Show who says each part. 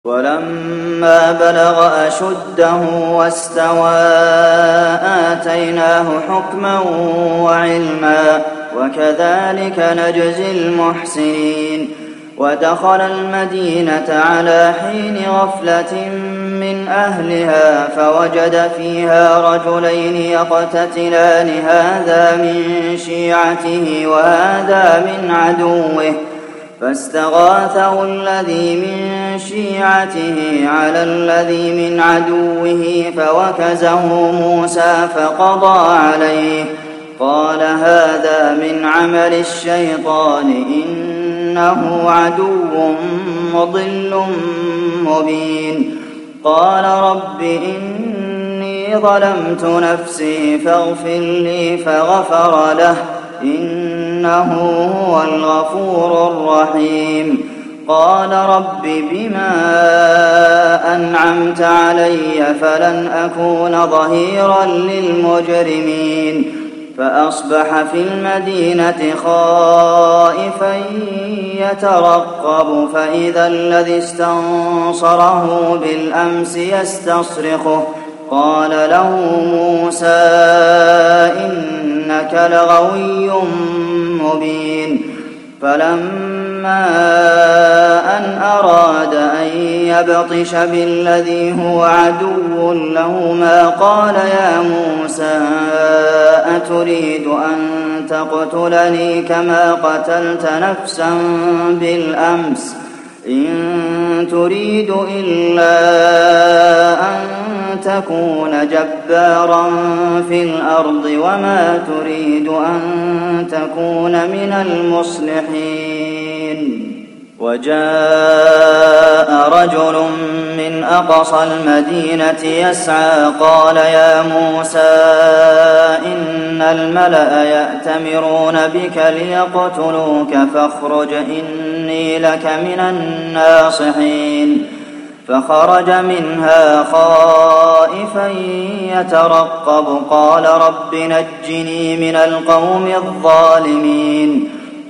Speaker 1: ولما بلغ أشده واستوى آتيناه حكما وعلما وكذلك نجزي المحسنين. ودخل المدينة على حين غفلة من أهلها فوجد فيها رجلين يقتتلان هذا من شيعته وهذا من عدوه فاستغاثه الذي من شيعته على الذي من عدوه فوكزه موسى فقضى عليه قال هذا من عمل الشيطان إنه عدو مضل مبين. قال رب إني ظلمت نفسي فاغفر لي فغفر له إنه هو الغفور الرحيم. قال رب بما أنعمت علي فلن أكون ظهيرا للمجرمين. فأصبح في المدينة خائفا يترقب فإذا الذي استنصره بالأمس يستصرخه قال له موسى إنك لغوي مبين. فلما أن أراد أن يبطش بالذي هو عدو لهما قال يا موسى أتريد أن تقتلني كما قتلت نفسا بالأمس إن تريد إلا أن تكون جبارا في الأرض وما تريد أن تكون من المصلحين. وجاء رجل من أقصى المدينة يسعى قال يا موسى إن الملأ يأتمرون بك ليقتلوك فاخرج إني لك من الناصحين. فخرج منها خائفا يترقب قال رب نجني من القوم الظالمين.